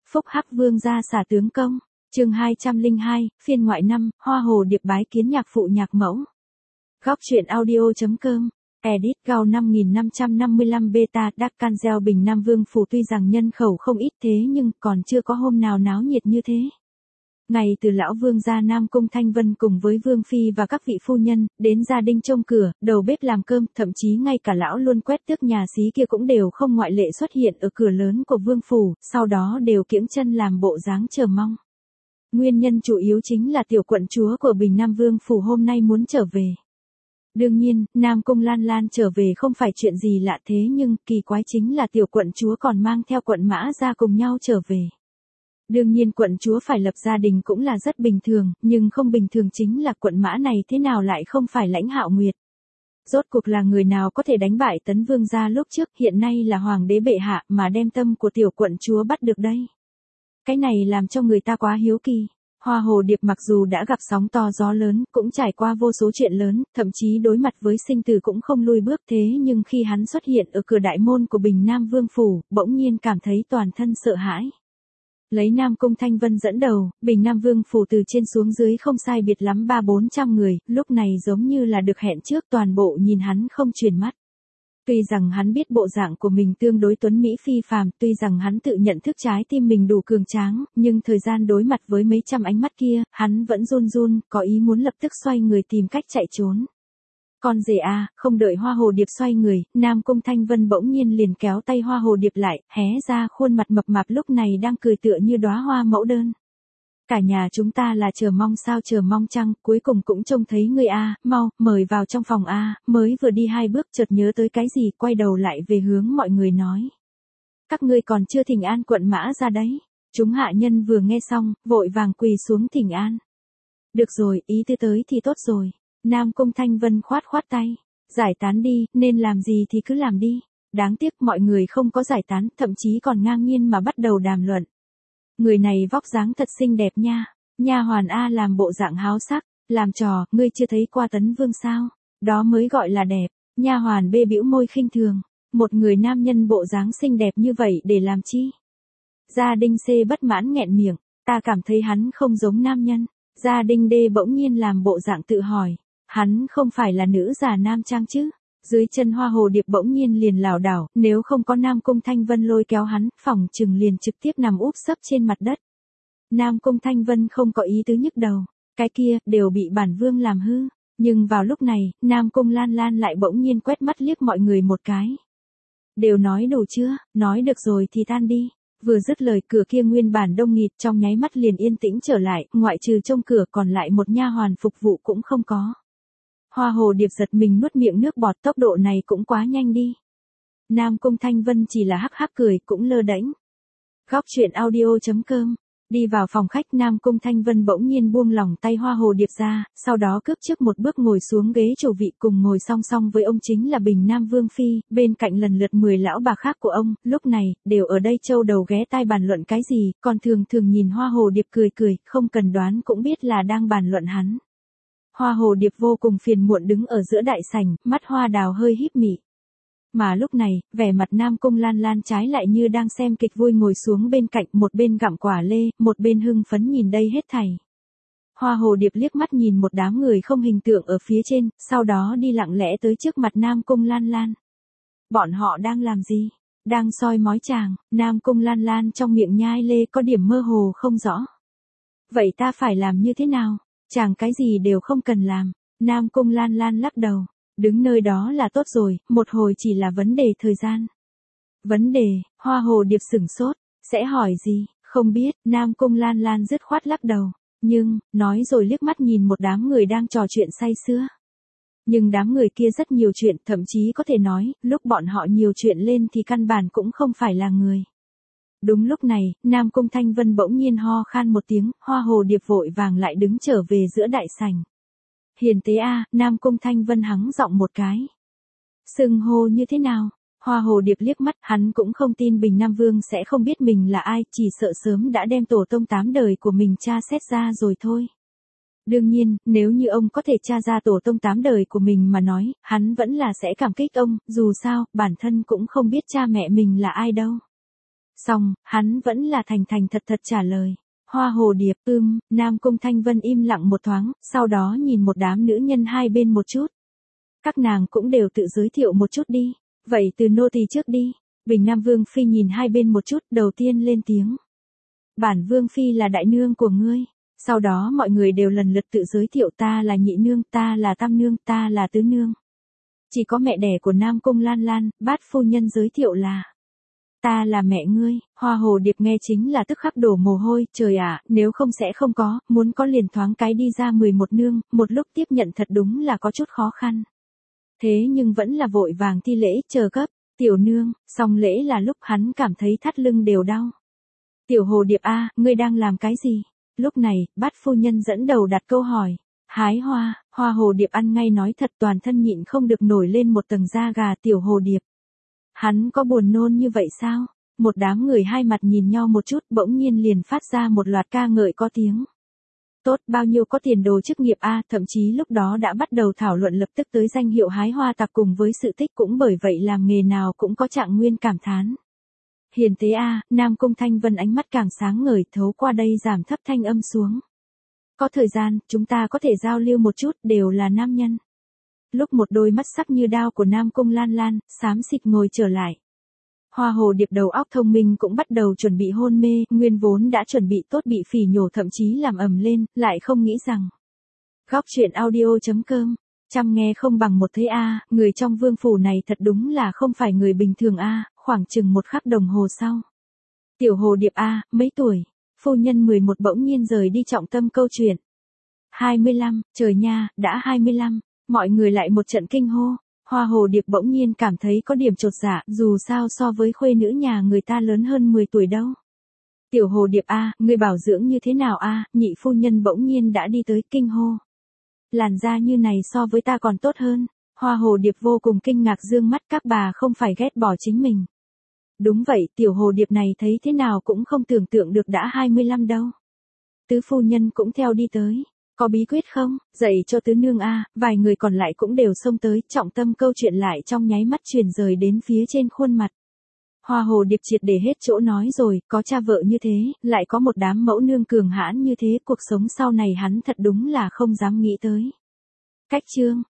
Phúc Hắc Vương gia xả tướng công. Chương 202, phiên ngoại 5, Hoa Hồ Điệp bái kiến nhạc phụ nhạc mẫu. Góc truyện audio.com. Edit Gao 5555 beta Dark Angel Bình Nam Vương phủ tuy rằng nhân khẩu không ít thế nhưng còn chưa có hôm nào náo nhiệt như thế. Ngày từ lão vương gia Nam Cung Thanh Vân cùng với vương phi và các vị phu nhân, đến gia đình trông cửa, đầu bếp làm cơm, thậm chí ngay cả lão luôn quét tước nhà xí kia cũng đều không ngoại lệ xuất hiện ở cửa lớn của vương phủ, sau đó đều kiễng chân làm bộ dáng chờ mong. Nguyên nhân chủ yếu chính là tiểu quận chúa của Bình Nam Vương phủ hôm nay muốn trở về. Đương nhiên, Nam Cung Lan Lan trở về không phải chuyện gì lạ thế nhưng kỳ quái chính là tiểu quận chúa còn mang theo quận mã ra cùng nhau trở về. Đương nhiên quận chúa phải lập gia đình cũng là rất bình thường, nhưng không bình thường chính là quận mã này thế nào lại không phải Lãnh Hạo Nguyệt. Rốt cuộc là người nào có thể đánh bại Tấn Vương gia lúc trước, hiện nay là hoàng đế bệ hạ mà đem tâm của tiểu quận chúa bắt được đây. Cái này làm cho người ta quá hiếu kỳ. Hoa Hồ Điệp mặc dù đã gặp sóng to gió lớn, cũng trải qua vô số chuyện lớn, thậm chí đối mặt với sinh tử cũng không lùi bước thế nhưng khi hắn xuất hiện ở cửa đại môn của Bình Nam Vương phủ, bỗng nhiên cảm thấy toàn thân sợ hãi. Lấy Nam Cung Thanh Vân dẫn đầu, Bình Nam Vương phủ từ trên xuống dưới không sai biệt lắm 300-400 người, lúc này giống như là được hẹn trước toàn bộ nhìn hắn không chuyển mắt. Tuy rằng hắn biết bộ dạng của mình tương đối tuấn mỹ phi phàm, tuy rằng hắn tự nhận thức trái tim mình đủ cường tráng, nhưng thời gian đối mặt với mấy trăm ánh mắt kia, hắn vẫn run run, có ý muốn lập tức xoay người tìm cách chạy trốn. Con rể à, không đợi Hoa Hồ Điệp xoay người, Nam Cung Thanh Vân bỗng nhiên liền kéo tay Hoa Hồ Điệp lại, hé ra khuôn mặt mập mạp lúc này đang cười tựa như đóa hoa mẫu đơn. Cả nhà chúng ta là chờ mong sao chờ mong chăng, cuối cùng cũng trông thấy người a, mau, mời vào trong phòng a, mới vừa đi 2 bước chợt nhớ tới cái gì, quay đầu lại về hướng mọi người nói. Các ngươi còn chưa thỉnh an quận mã ra đấy. Chúng hạ nhân vừa nghe xong, vội vàng quỳ xuống thỉnh an. Được rồi, ý tư tới thì tốt rồi. Nam Cung Thanh Vân khoát khoát tay. Giải tán đi, nên làm gì thì cứ làm đi. Đáng tiếc mọi người không có giải tán, thậm chí còn ngang nhiên mà bắt đầu đàm luận. Người này vóc dáng thật xinh đẹp nha. Nha hoàn A làm bộ dạng háo sắc, làm trò, ngươi chưa thấy qua Tấn Vương sao? Đó mới gọi là đẹp. Nha hoàn B bĩu môi khinh thường. Một người nam nhân bộ dáng xinh đẹp như vậy để làm chi? Gia Đình C bất mãn nghẹn miệng, ta cảm thấy hắn không giống nam nhân. Gia Đình D bỗng nhiên làm bộ dạng tự hỏi, hắn không phải là nữ già nam trang chứ? Dưới chân Hoa Hồ Điệp bỗng nhiên liền lảo đảo, nếu không có Nam Cung Thanh Vân lôi kéo hắn, phỏng chừng liền trực tiếp nằm úp sấp trên mặt đất. Nam Cung Thanh Vân không có ý tứ nhức đầu, cái kia đều bị bản vương làm hư. Nhưng vào lúc này, Nam Cung Lan Lan lại bỗng nhiên quét mắt liếc mọi người một cái. Đều nói đủ chưa, nói được rồi thì tan đi. Vừa dứt lời cửa kia nguyên bản đông nghịt trong nháy mắt liền yên tĩnh trở lại, ngoại trừ trong cửa còn lại một nha hoàn phục vụ cũng không có. Hoa Hồ Điệp giật mình nuốt miệng nước bọt, tốc độ này cũng quá nhanh đi. Nam Cung Thanh Vân chỉ là hắc hắc cười cũng lơ đễnh. Góc truyện audio.com. Đi vào phòng khách, Nam Cung Thanh Vân bỗng nhiên buông lỏng tay Hoa Hồ Điệp ra, sau đó cướp trước một bước ngồi xuống ghế chủ vị, cùng ngồi song song với ông chính là Bình Nam Vương phi, bên cạnh lần lượt 10 lão bà khác của ông, lúc này đều ở đây châu đầu ghé tai bàn luận cái gì, còn thường thường nhìn Hoa Hồ Điệp cười cười, không cần đoán cũng biết là đang bàn luận hắn. Hoa Hồ Điệp vô cùng phiền muộn đứng ở giữa đại sảnh, mắt hoa đào hơi híp mị. Mà lúc này, vẻ mặt Nam Cung Lan Lan trái lại như đang xem kịch vui ngồi xuống bên cạnh, một bên gặm quả lê, một bên hưng phấn nhìn đây hết thảy. Hoa Hồ Điệp liếc mắt nhìn một đám người không hình tượng ở phía trên, sau đó đi lặng lẽ tới trước mặt Nam Cung Lan Lan. Bọn họ đang làm gì? Đang soi mói chàng. Nam Cung Lan Lan trong miệng nhai lê có điểm mơ hồ không rõ. Vậy ta phải làm như thế nào? Chàng cái gì đều không cần làm. Nam Cung Lan Lan lắc đầu. Đứng nơi đó là tốt rồi, một hồi chỉ là vấn đề thời gian. Vấn đề, Hoa Hồ Điệp sửng sốt, sẽ hỏi gì, không biết, Nam Cung Lan Lan dứt khoát lắc đầu. Nhưng, nói rồi liếc mắt nhìn một đám người đang trò chuyện say sưa. Nhưng đám người kia rất nhiều chuyện, thậm chí có thể nói, lúc bọn họ nhiều chuyện lên thì căn bản cũng không phải là người. Đúng lúc này, Nam Cung Thanh Vân bỗng nhiên ho khan một tiếng, Hoa Hồ Điệp vội vàng lại đứng trở về giữa đại sảnh. Hiền tế a, Nam Cung Thanh Vân hắng giọng một cái. Xưng hô như thế nào? Hoa Hồ Điệp liếc mắt, hắn cũng không tin Bình Nam Vương sẽ không biết mình là ai, chỉ sợ sớm đã đem tổ tông 8 đời của mình tra xét ra rồi thôi. Đương nhiên, nếu như ông có thể tra ra tổ tông 8 đời của mình mà nói, hắn vẫn là sẽ cảm kích ông, dù sao, bản thân cũng không biết cha mẹ mình là ai đâu. Xong, hắn vẫn là thành thành thật thật trả lời. Hoa hồ điệp, Nam Cung Thanh Vân im lặng một thoáng, sau đó nhìn một đám nữ nhân hai bên một chút. Các nàng cũng đều tự giới thiệu một chút đi. Vậy từ nô tỳ trước đi. Bình Nam Vương Phi nhìn hai bên một chút, đầu tiên lên tiếng. Bản Vương Phi là đại nương của ngươi. Sau đó mọi người đều lần lượt tự giới thiệu, ta là nhị nương, ta là tam nương, ta là tứ nương. Chỉ có mẹ đẻ của Nam Cung Lan Lan, Bát phu nhân giới thiệu là. Ta là mẹ ngươi. Hoa hồ điệp nghe chính là tức khắc đổ mồ hôi, trời ạ, nếu không sẽ không có, muốn có liền thoáng cái đi ra 11 nương, một lúc tiếp nhận thật đúng là có chút khó khăn. Thế nhưng vẫn là vội vàng thi lễ, chờ cấp. Tiểu nương, xong lễ là lúc hắn cảm thấy thắt lưng đều đau. Tiểu hồ điệp a, ngươi đang làm cái gì? Lúc này, Bát phu nhân dẫn đầu đặt câu hỏi. Hái hoa, hoa hồ điệp ăn ngay nói thật, toàn thân nhịn không được nổi lên một tầng da gà. Tiểu hồ điệp. Hắn có buồn nôn như vậy sao? Một đám người hai mặt nhìn nhau một chút, bỗng nhiên liền phát ra một loạt ca ngợi có tiếng. Tốt, bao nhiêu có tiền đồ chức nghiệp a, thậm chí lúc đó đã bắt đầu thảo luận lập tức tới danh hiệu hái hoa tặc, cùng với sự tích, cũng bởi vậy làm nghề nào cũng có trạng nguyên cảm thán. Hiền tế a, Nam Cung Thanh Vân ánh mắt càng sáng ngời, thấu qua đây giảm thấp thanh âm xuống. Có thời gian, chúng ta có thể giao lưu một chút, đều là nam nhân. Lúc một đôi mắt sắc như đao của Nam Cung Lan Lan, xám xịt ngồi trở lại. Hoa hồ điệp đầu óc thông minh cũng bắt đầu chuẩn bị hôn mê, nguyên vốn đã chuẩn bị tốt bị phỉ nhổ thậm chí làm ầm lên, lại không nghĩ rằng. Góc truyện audio.com, chăm nghe không bằng một thấy a, người trong vương phủ này thật đúng là không phải người bình thường a. Khoảng chừng một khắc đồng hồ sau. Tiểu hồ điệp a, mấy tuổi? Phu nhân 11 bỗng nhiên rời đi trọng tâm câu chuyện. 25, trời nha, đã 25, mọi người lại một trận kinh hô. Hoa hồ điệp bỗng nhiên cảm thấy có điểm chột dạ, dù sao so với khuê nữ nhà người ta lớn hơn 10 tuổi đâu. Tiểu hồ điệp a, người bảo dưỡng như thế nào a? Nhị phu nhân bỗng nhiên đã đi tới kinh hô. Làn da như này so với ta còn tốt hơn. Hoa hồ điệp vô cùng kinh ngạc dương mắt, các bà không phải ghét bỏ chính mình. Đúng vậy, tiểu hồ điệp này thấy thế nào cũng không tưởng tượng được đã 25 đâu. Tứ phu nhân cũng theo đi tới. Có bí quyết không? Dạy cho tứ nương a. Vài người còn lại cũng đều xông tới, trọng tâm câu chuyện lại trong nháy mắt truyền rời đến phía trên khuôn mặt. Hoa hồ điệp triệt để hết chỗ nói rồi, có cha vợ như thế, lại có một đám mẫu nương cường hãn như thế, cuộc sống sau này hắn thật đúng là không dám nghĩ tới. Cách chương